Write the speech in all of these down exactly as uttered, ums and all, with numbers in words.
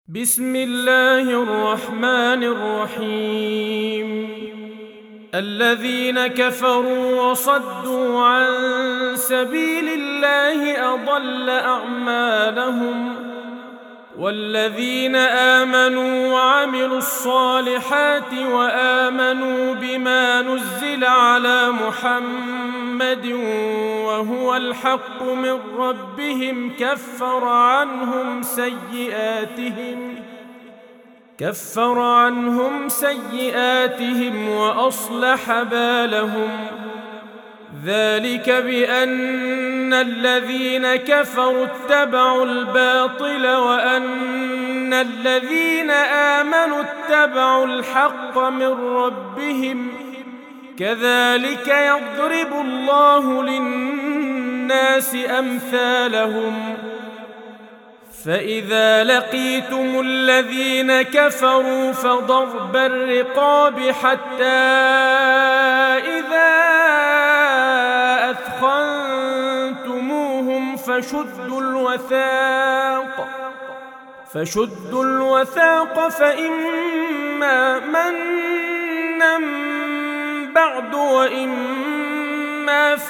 بسم الله الرحمن الرحيم. الذين كفروا وصدوا عن سبيل الله أضل أعمالهم، والذين آمنوا وعملوا الصالحات وآمنوا بما نزل على محمد وهو الحق من ربهم كفر عنهم سيئاتهم كفر عنهم سيئاتهم وأصلح بالهم. ذلك بأن الذين كفروا اتبعوا الباطل وأن الذين آمنوا اتبعوا الحق من ربهم، كذلك يضرب الله للناس أمثالهم. فإذا لقيتم الذين كفروا فضرب الرقاب حتى إذا أثخنتموهم فشدوا الوثاق فشدوا الوثاق فإما منا بعد وإما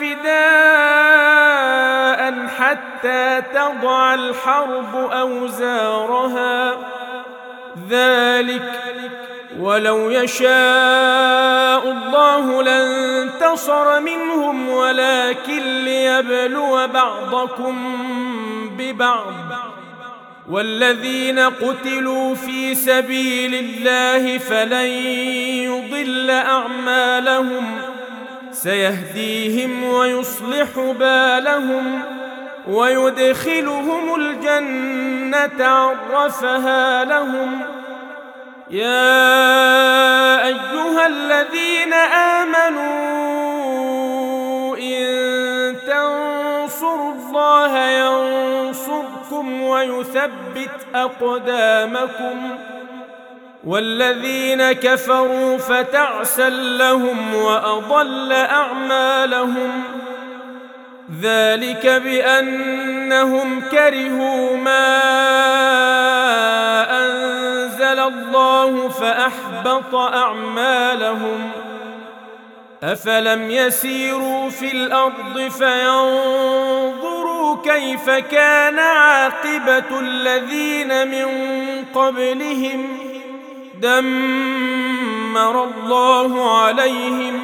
فداء حتى تضع الحرب أوزارها. ذلك ولو يشاء الله لانتصر منهم ولكن ليبلو بعضكم ببعض. والذين قتلوا في سبيل الله فلن يضل أعمالهم، سيهديهم ويصلح بالهم ويدخلهم الجنة عرفها لهم. يا أيها الذين آمنوا إن تنصروا الله ينصركم ويثبت أقدامكم، والذين كفروا فتعسا لهم وأضل أعمالهم. ذلك بأنهم كرهوا ما أنزل الله فأحبط أعمالهم. أفلم يسيروا في الأرض فينظروا كيف كان عاقبة الذين من قبلهم، دمر الله عليهم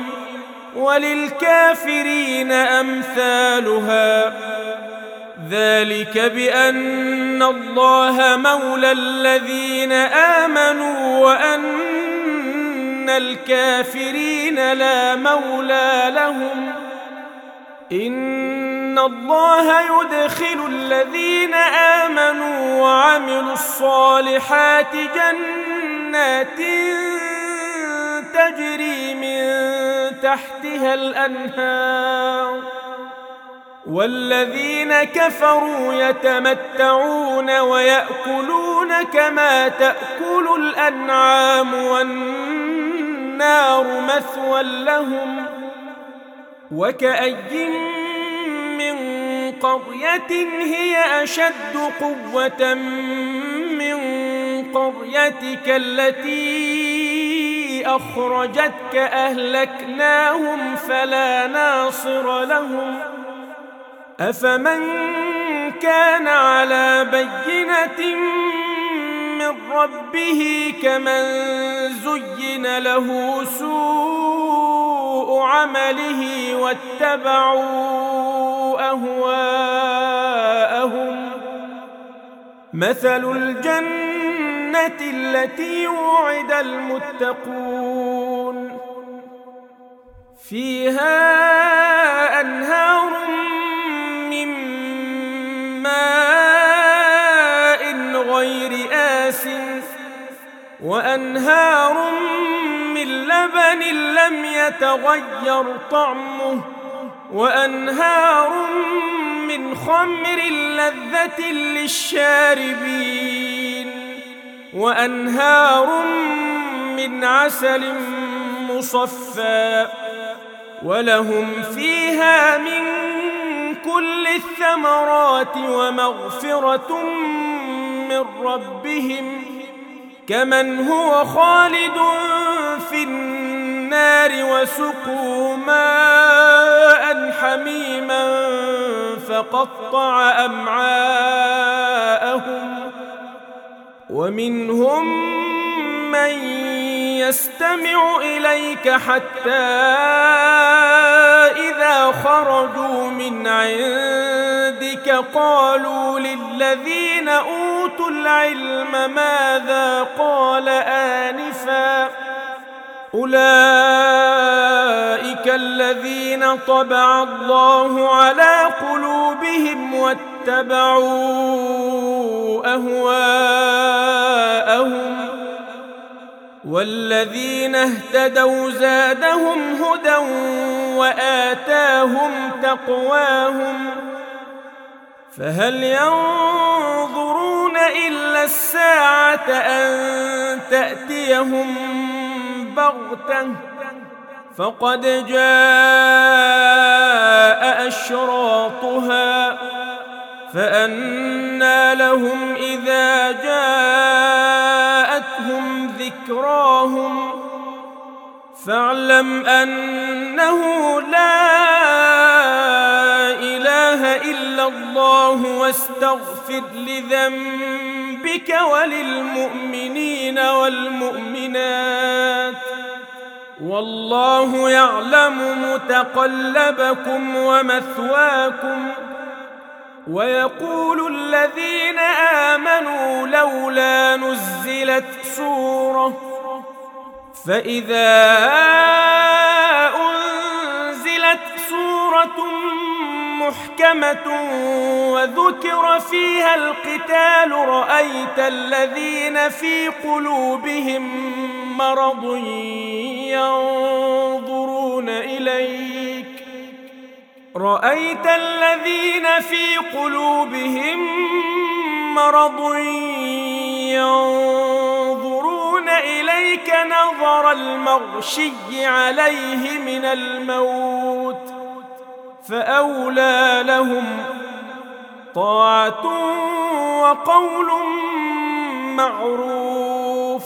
وللكافرين أمثالها. ذلك بأن الله مولى الذين آمنوا وأن الكافرين لا مولى لهم. إن الله يدخل الذين آمنوا وعملوا الصالحات جنات تجري من تحتها الأنهار، والذين كفروا يتمتعون ويأكلون كما تأكل الأنعام والنار مثوى لهم. وكأي من قرية هي أشد قوة من قريتك التي أخرجتك أهلكناهم فلا ناصر لهم. أفمن كان على بينة من ربه كمن زين له سوء عمله واتبعوا أهواءهم. مثل الجنة التي وعد المتقون فيها أنهار من ماء غير آسٍ وأنهار من لبن لم يتغير طعمه وأنهار من خمر لذة للشاربين وأنهار من عسل مصفى ولهم فيها من كل الثمرات ومغفرة من ربهم كمن هو خالد في النار وسقوا ماء حميما فقطع أمعاءهم ومنهم من يستمع إليك حتى إذا خرجوا من عندك قالوا للذين أوتوا العلم ماذا قال آنفا أولئك الذين طبع الله على قلوبهم واتبعوا أهواءهم والذين اهتدوا زادهم هدى وآتاهم تقواهم فهل ينظرون إلا الساعة أن تأتيهم بغتة فقد جاء أشراطها فأنى لهم إذا جاءتهم ذكراهم فاعلم أنه لا إله إلا الله واستغفر لذنبك وللمؤمنين والمؤمنات والله يعلم متقلبكم ومثواكم ويقول الذين آمنوا لولا نزلت سورة فإذا أنزلت سورة محكمة وذكر فيها القتال رأيت الذين في قلوبهم مرض ينظرون إليك رأيت الذين في قلوبهم مرض ينظرون إليك نظر المغشي عليه من الموت فأولى لهم طاعة وقول معروف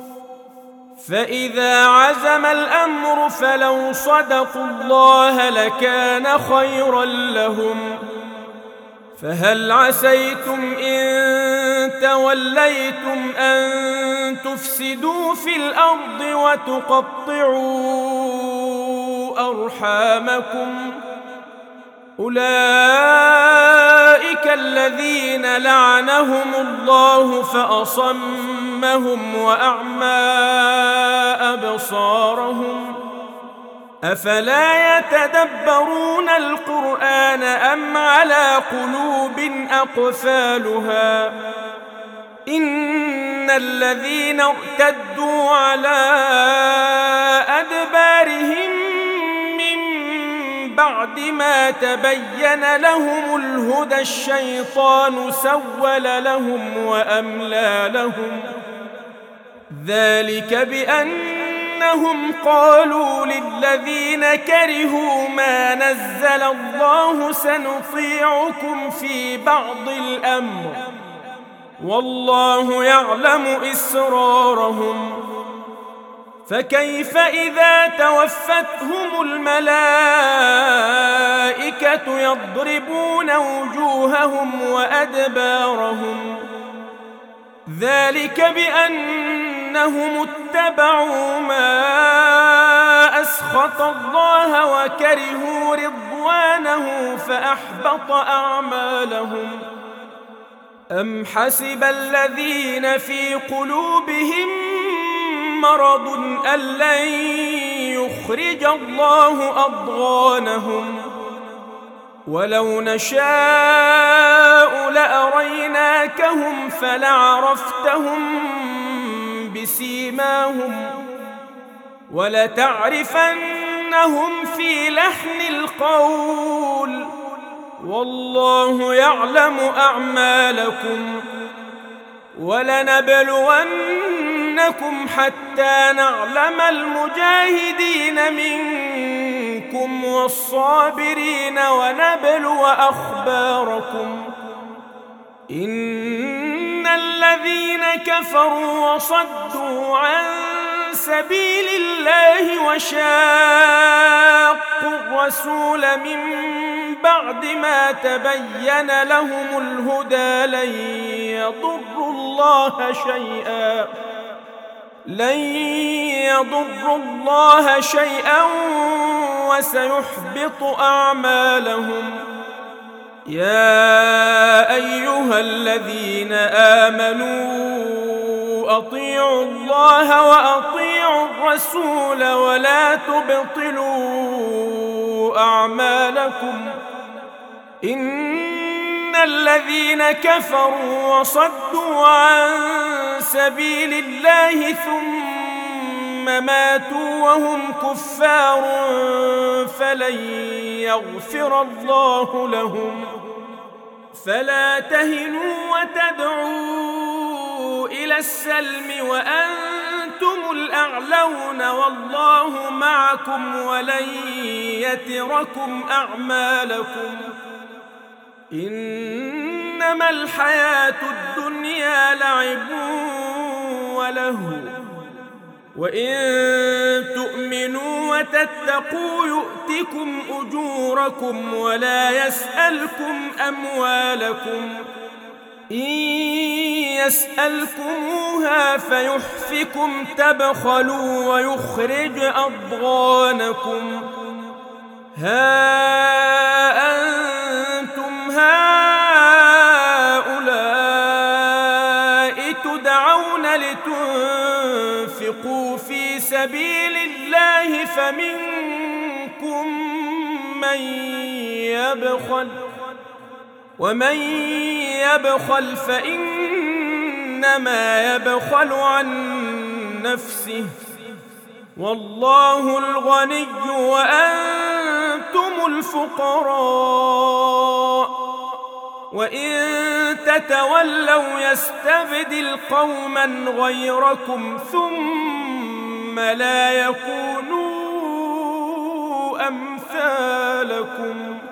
فإذا عزم الأمر فلو صدقوا الله لكان خيرا لهم فهل عسيتم إن توليتم أن تفسدوا في الأرض وتقطعوا أرحامكم أولئك الذين لعنهم الله فأصمهم وأعمى أبصارهم أفلا يتدبرون القرآن أم على قلوب أقفالها إن الذين ارتدوا على أدبارهم بعد ما تبين لهم الهدى الشيطان سول لهم وأملى لهم ذلك بأنهم قالوا للذين كرهوا ما نزل الله سنطيعكم في بعض الأمر والله يعلم إسرارهم فكيف إذا توفتهم الملائكة يضربون وجوههم وأدبارهم ذلك بأنهم اتبعوا ما أسخط الله وكرهوا رضوانه فأحبط أعمالهم أم حسب الذين في قلوبهم مرض أن لن يخرج الله أضغانهم ولو نشاء لأريناكهم فلعرفتهم بسيماهم ولتعرفنهم في لحن القول والله يعلم أعمالكم ولنبلونكم حتى نعلم المجاهدين منكم والصابرين ونبلو أخباركم إن الذين كفروا وصدوا عن سبيل الله وشاقوا الرسول من بعد ما تبين لهم الهدى لن يضروا الله شيئا لن يضروا الله شيئا وسيحبط أعمالهم. يا أيها الذين آمنوا أطيعوا الله وأطيعوا الرسول ولا تبطلوا أعمالكم إن الذين كفروا وصدوا عن سبيل الله ثم ماتوا وهم كفار فلن يغفر الله لهم. فلا تهنوا وتدعوا إلى السلم وأنتم الأعلون والله معكم ولن يتركم أعمالكم. إنما الحياة الدنيا لعب ولهو وإن تؤمنوا وتتقوا يؤتكم أجوركم ولا يسألكم أموالكم إن يسألكموها فيحفكم تبخلوا ويخرج أضغانكم. ها أنتم هؤلاء تدعون لتنفقوا في سبيل الله فمنكم من يبخل ومن يبخل فإنما يبخل عن نفسه والله الغني وأنتم الفقراء وإن تتولوا يستبدل قوما غيركم ثم لا يكونوا أمثالكم.